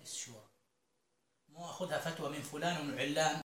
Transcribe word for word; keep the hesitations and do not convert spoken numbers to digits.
مجلس الشورى، مو أخذها فتوى من فلان ومن علان